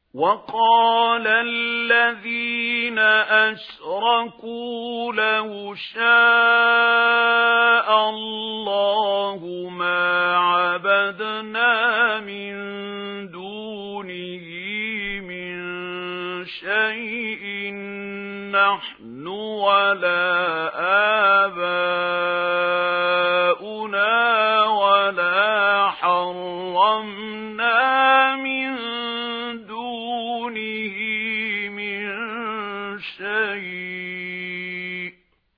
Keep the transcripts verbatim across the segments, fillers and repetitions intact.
وقال الذين أشركوا لو شاء الله ما عبدنا من دونه من شيء نحن ولا آباؤنا ولا حرمنا من دونه من شيء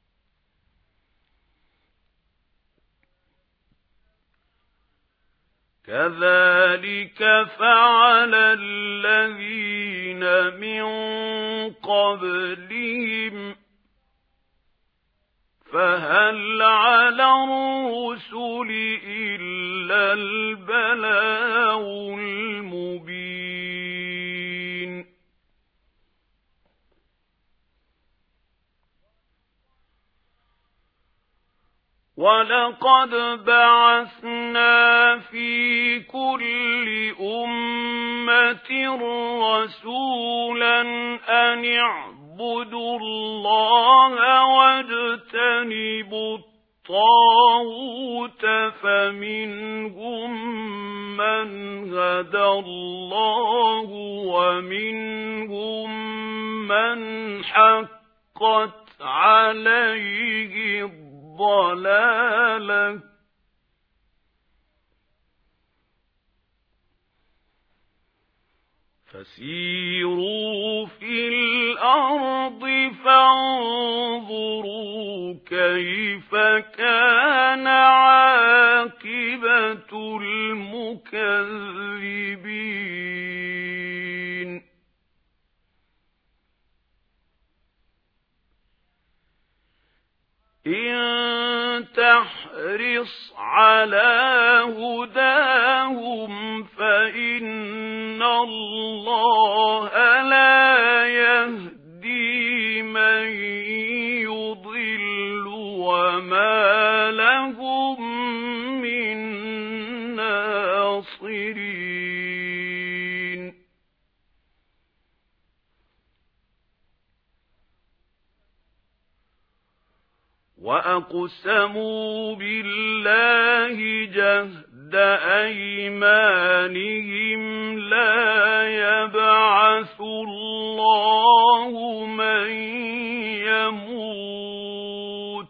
كذلك فعل الذين من قبلهم فهل على الرسل إلا البلاغ المبين ولقد بعثنا في كل أمة رسولا أن اعبدوا الله واجتنبوا الطاغوت فمنهم من هدى الله ومنهم من حقت عليه الضلالة فسيروا في الأرض فانظروا كيف كان عاقبة المكذبين إن تحرص على هداهم فإن الله لا يهدي من يضل وما لهم من ناصرين وأقسموا بالله جهد أيمانهم لا يبعث الله من يموت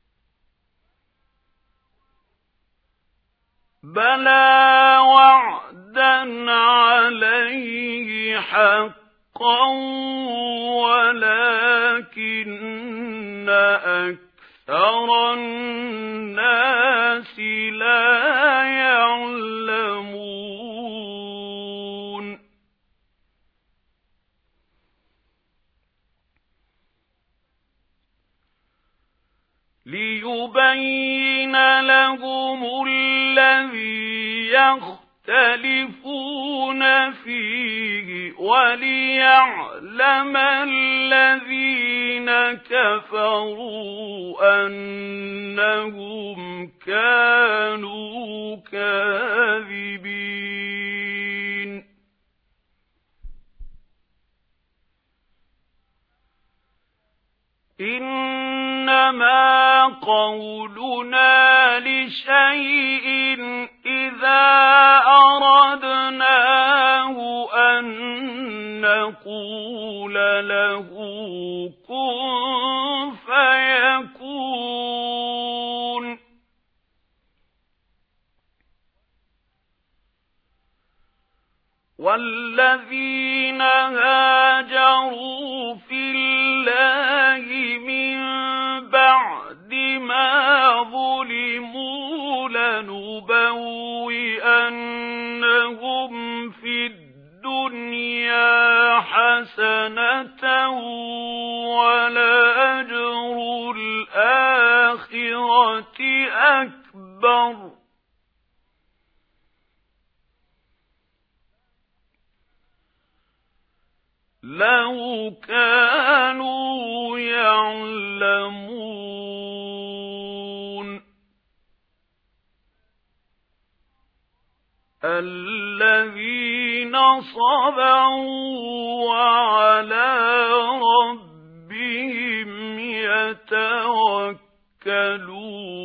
بلى وعدا عليه حقا ولكن أكثر أكثر الناس لا يعلمون ليبين لهم الذي يختلفون فيه وليعلم الذين كفروا أنهم كانوا كاذبين إنما قولنا لشيء إذا أردناه أن نقول له كن فيكون والذين هاجروا في الله من بعد ما ظلموا لنبوئنهم في الدنيا حسنة ولأجر الآخرة أكبر لو كانوا يعلمون الذين الَّذِينَ صَبَرُوا وَعَلَى رَبِّهِمْ يَتَوَكَّلُونَ